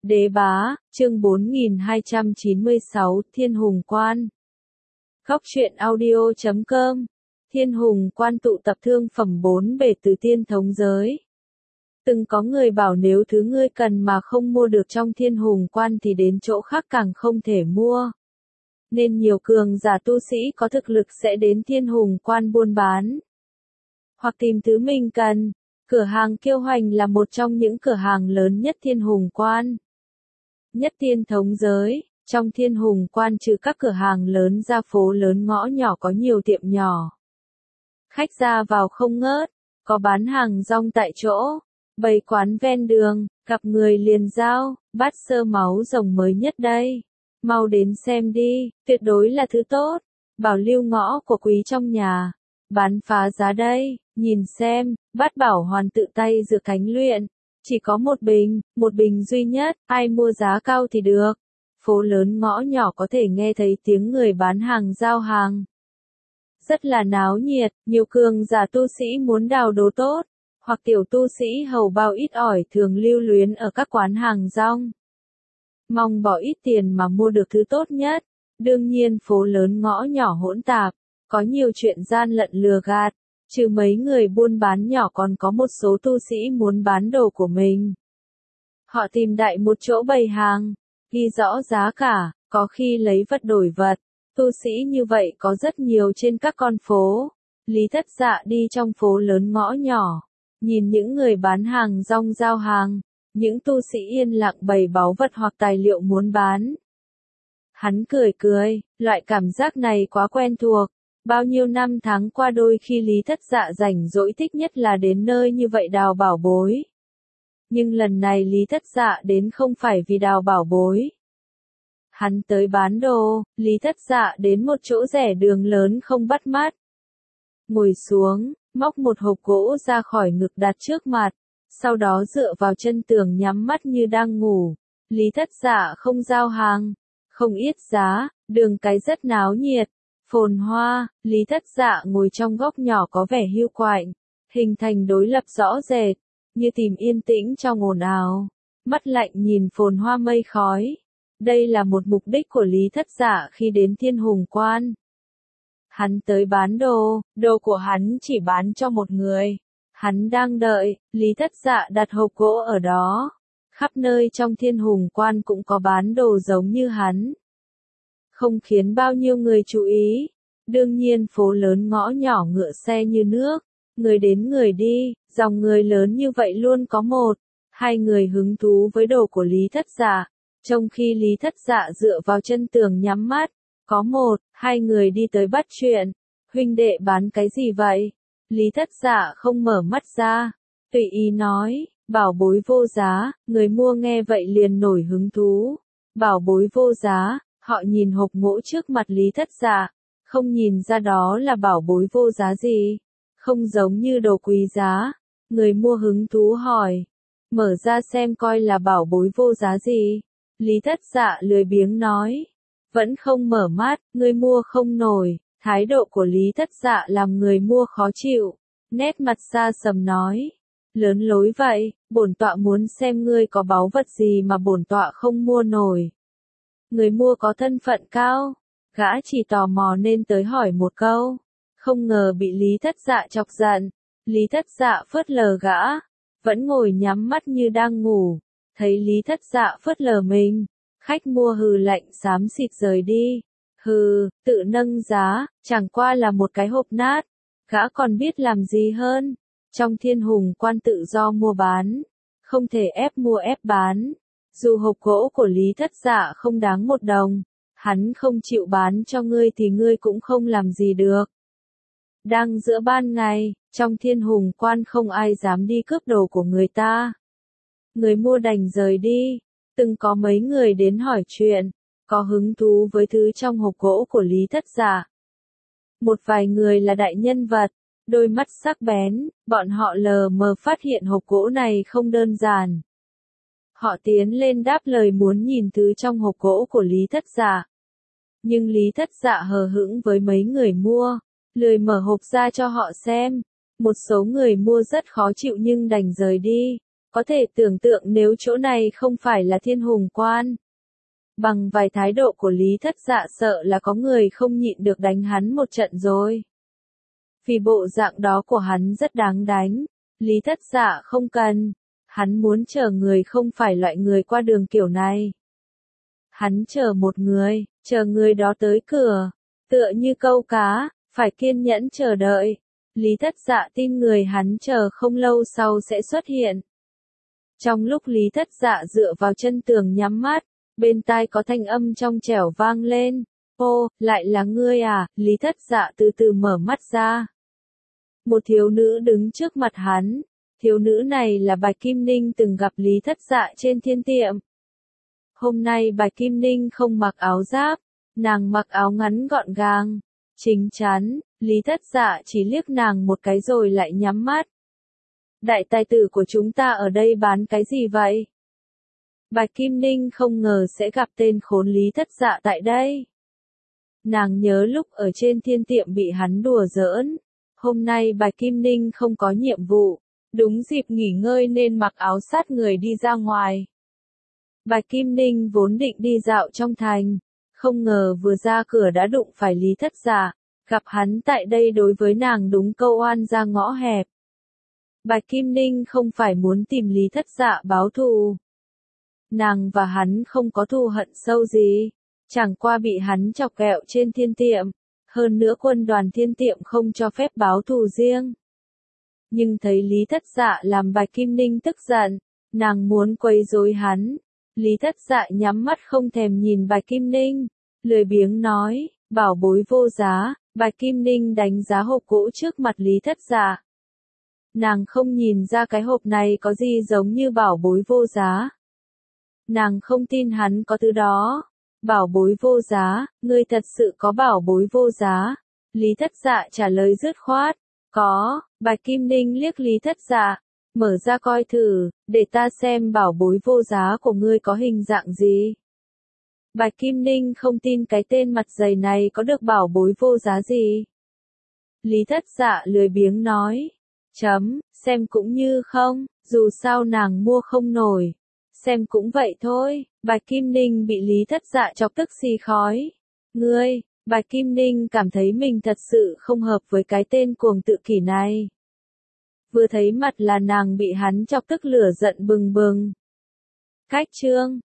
Đế bá, chương 4296, Thiên Hùng Quan. Góc truyện audio.com. Thiên Hùng Quan tụ tập thương phẩm 4 bề từ tiên thống giới. Từng có người bảo nếu thứ ngươi cần mà không mua được trong Thiên Hùng Quan thì đến chỗ khác càng không thể mua. Nên nhiều cường giả tu sĩ có thực lực sẽ đến Thiên Hùng Quan buôn bán, hoặc tìm thứ mình cần. Cửa hàng Kiêu Hoành là một trong những cửa hàng lớn nhất Thiên Hùng Quan. Nhất tiên thống giới, trong Thiên Hùng Quan trừ các cửa hàng lớn ra, phố lớn ngõ nhỏ có nhiều tiệm nhỏ. Khách ra vào không ngớt, có bán hàng rong tại chỗ, bày quán ven đường, gặp người liền giao, bát sơ máu rồng mới nhất đây. Mau đến xem đi, tuyệt đối là thứ tốt, bảo lưu ngõ của quý trong nhà. Bán phá giá đây, nhìn xem, bát bảo hoàn tự tay dược thánh luyện. Chỉ có một bình duy nhất, ai mua giá cao thì được. Phố lớn ngõ nhỏ có thể nghe thấy tiếng người bán hàng giao hàng. Rất là náo nhiệt, nhiều cường giả tu sĩ muốn đào đồ tốt, hoặc tiểu tu sĩ hầu bao ít ỏi thường lưu luyến ở các quán hàng rong. Mong bỏ ít tiền mà mua được thứ tốt nhất. Đương nhiên phố lớn ngõ nhỏ hỗn tạp, có nhiều chuyện gian lận lừa gạt. Trừ mấy người buôn bán nhỏ còn có một số tu sĩ muốn bán đồ của mình. Họ tìm đại một chỗ bày hàng, ghi rõ giá cả, có khi lấy vật đổi vật. Tu sĩ như vậy có rất nhiều trên các con phố. Lý Thất Dạ đi trong phố lớn ngõ nhỏ, nhìn những người bán hàng rong giao hàng, những tu sĩ yên lặng bày báu vật hoặc tài liệu muốn bán. Hắn cười, loại cảm giác này quá quen thuộc. Bao nhiêu năm tháng qua đôi khi Lý Thất Dạ rảnh rỗi thích nhất là đến nơi như vậy đào bảo bối. Nhưng lần này Lý Thất Dạ đến không phải vì đào bảo bối. Hắn tới bán đồ. Lý Thất Dạ đến một chỗ rẻ đường lớn không bắt mắt. Ngồi xuống, móc một hộp gỗ ra khỏi ngực đặt trước mặt, sau đó dựa vào chân tường nhắm mắt như đang ngủ. Lý Thất Dạ không giao hàng, không yết giá, đường cái rất náo nhiệt. Phồn hoa, Lý Thất Dạ ngồi trong góc nhỏ có vẻ hiu quạnh, hình thành đối lập rõ rệt, như tìm yên tĩnh trong ồn ào, mắt lạnh nhìn phồn hoa mây khói. Đây là một mục đích của Lý Thất Dạ khi đến Thiên Hùng Quan. Hắn tới bán đồ, đồ của hắn chỉ bán cho một người. Hắn đang đợi, Lý Thất Dạ đặt hộp gỗ ở đó. Khắp nơi trong Thiên Hùng Quan cũng có bán đồ giống như hắn. Không khiến bao nhiêu người chú ý. Đương nhiên phố lớn ngõ nhỏ ngựa xe như nước, người đến người đi, dòng người lớn như vậy luôn có một, hai người hứng thú với đồ của Lý Thất Dạ. Trong khi Lý Thất Dạ dựa vào chân tường nhắm mắt, có một, hai người đi tới bắt chuyện. Huynh đệ bán cái gì vậy? Lý Thất Dạ không mở mắt ra, tùy ý nói, bảo bối vô giá. Người mua nghe vậy liền nổi hứng thú. Bảo bối vô giá. Họ nhìn hộp gỗ trước mặt Lý Thất Dạ, không nhìn ra đó là bảo bối vô giá gì, không giống như đồ quý giá. Người mua hứng thú hỏi, mở ra xem coi là bảo bối vô giá gì. Lý Thất Dạ lười biếng nói, vẫn không mở mắt, người mua không nổi. Thái độ của Lý Thất Dạ làm người mua khó chịu, nét mặt xa sầm nói, lớn lối vậy, bổn tọa muốn xem ngươi có báu vật gì mà bổn tọa không mua nổi. Người mua có thân phận cao, gã chỉ tò mò nên tới hỏi một câu, không ngờ bị Lý Thất Dạ chọc giận. Lý Thất Dạ phớt lờ gã, vẫn ngồi nhắm mắt như đang ngủ, thấy Lý Thất Dạ phớt lờ mình, khách mua hừ lạnh xám xịt rời đi. Hừ, tự nâng giá, chẳng qua là một cái hộp nát, gã còn biết làm gì hơn. Trong Thiên Hùng Quan tự do mua bán, không thể ép mua ép bán. Dù hộp gỗ của Lý Thất Dạ không đáng một đồng, hắn không chịu bán cho ngươi thì ngươi cũng không làm gì được. Đang giữa ban ngày, trong Thiên Hùng Quan không ai dám đi cướp đồ của người ta. Người mua đành rời đi. Từng có mấy người đến hỏi chuyện, có hứng thú với thứ trong hộp gỗ của Lý Thất Dạ. Một vài người là đại nhân vật, đôi mắt sắc bén, bọn họ lờ mờ phát hiện hộp gỗ này không đơn giản. Họ tiến lên đáp lời muốn nhìn thứ trong hộp gỗ của Lý Thất Dạ. Nhưng Lý Thất Dạ hờ hững với mấy người mua, lười mở hộp ra cho họ xem. Một số người mua rất khó chịu nhưng đành rời đi. Có thể tưởng tượng nếu chỗ này không phải là Thiên Hùng Quan. Bằng vài thái độ của Lý Thất Dạ sợ là có người không nhịn được đánh hắn một trận rồi. Vì bộ dạng đó của hắn rất đáng đánh. Lý Thất Dạ không cần. Hắn muốn chờ người không phải loại người qua đường kiểu này. Hắn chờ một người, chờ người đó tới cửa. Tựa như câu cá, phải kiên nhẫn chờ đợi. Lý Thất Dạ tin người hắn chờ không lâu sau sẽ xuất hiện. Trong lúc Lý Thất Dạ dựa vào chân tường nhắm mắt, bên tai có thanh âm trong trẻo vang lên. Ô, lại là ngươi à? Lý Thất Dạ từ từ mở mắt ra. Một thiếu nữ đứng trước mặt hắn. Thiếu nữ này là Bạch Kim Ninh từng gặp Lý Thất Dạ trên thiên tiệm. Hôm nay Bạch Kim Ninh không mặc áo giáp, nàng mặc áo ngắn gọn gàng, chính chắn. Lý Thất Dạ chỉ liếc nàng một cái rồi lại nhắm mắt. Đại tài tử của chúng ta ở đây bán cái gì vậy? Bạch Kim Ninh không ngờ sẽ gặp tên khốn Lý Thất Dạ tại đây. Nàng nhớ lúc ở trên thiên tiệm bị hắn đùa giỡn. Hôm nay Bạch Kim Ninh không có nhiệm vụ, đúng dịp nghỉ ngơi nên mặc áo sát người đi ra ngoài. Bạch Kim Ninh vốn định đi dạo trong thành, không ngờ vừa ra cửa đã đụng phải Lý Thất Dạ. Gặp hắn tại đây đối với nàng đúng câu oan ra ngõ hẹp. Bạch Kim Ninh không phải muốn tìm Lý Thất Dạ báo thù. Nàng và hắn không có thù hận sâu gì, chẳng qua bị hắn chọc ghẹo trên thiên tiệm, hơn nữa quân đoàn thiên tiệm không cho phép báo thù riêng. Nhưng thấy Lý Thất Dạ làm Bạch Kim Ninh tức giận, nàng muốn quấy rối hắn. Lý Thất Dạ nhắm mắt không thèm nhìn Bạch Kim Ninh, lười biếng nói, bảo bối vô giá. Bạch Kim Ninh đánh giá hộp gỗ trước mặt Lý Thất Dạ. Nàng không nhìn ra cái hộp này có gì giống như bảo bối vô giá. Nàng không tin hắn có thứ đó. Bảo bối vô giá, ngươi thật sự có bảo bối vô giá? Lý Thất Dạ trả lời dứt khoát. Có. Bạch Kim Ninh liếc Lý Thất Dạ, mở ra coi thử, để ta xem bảo bối vô giá của ngươi có hình dạng gì. Bạch Kim Ninh không tin cái tên mặt dày này có được bảo bối vô giá gì. Lý Thất Dạ lười biếng nói. Xem cũng như không, dù sao nàng mua không nổi. Xem cũng vậy thôi. Bạch Kim Ninh bị Lý Thất Dạ chọc tức xì khói. Ngươi, Bạch Kim Ninh cảm thấy mình thật sự không hợp với cái tên cuồng tự kỷ này. Vừa thấy mặt là nàng bị hắn chọc tức lửa giận bừng bừng. Cách chương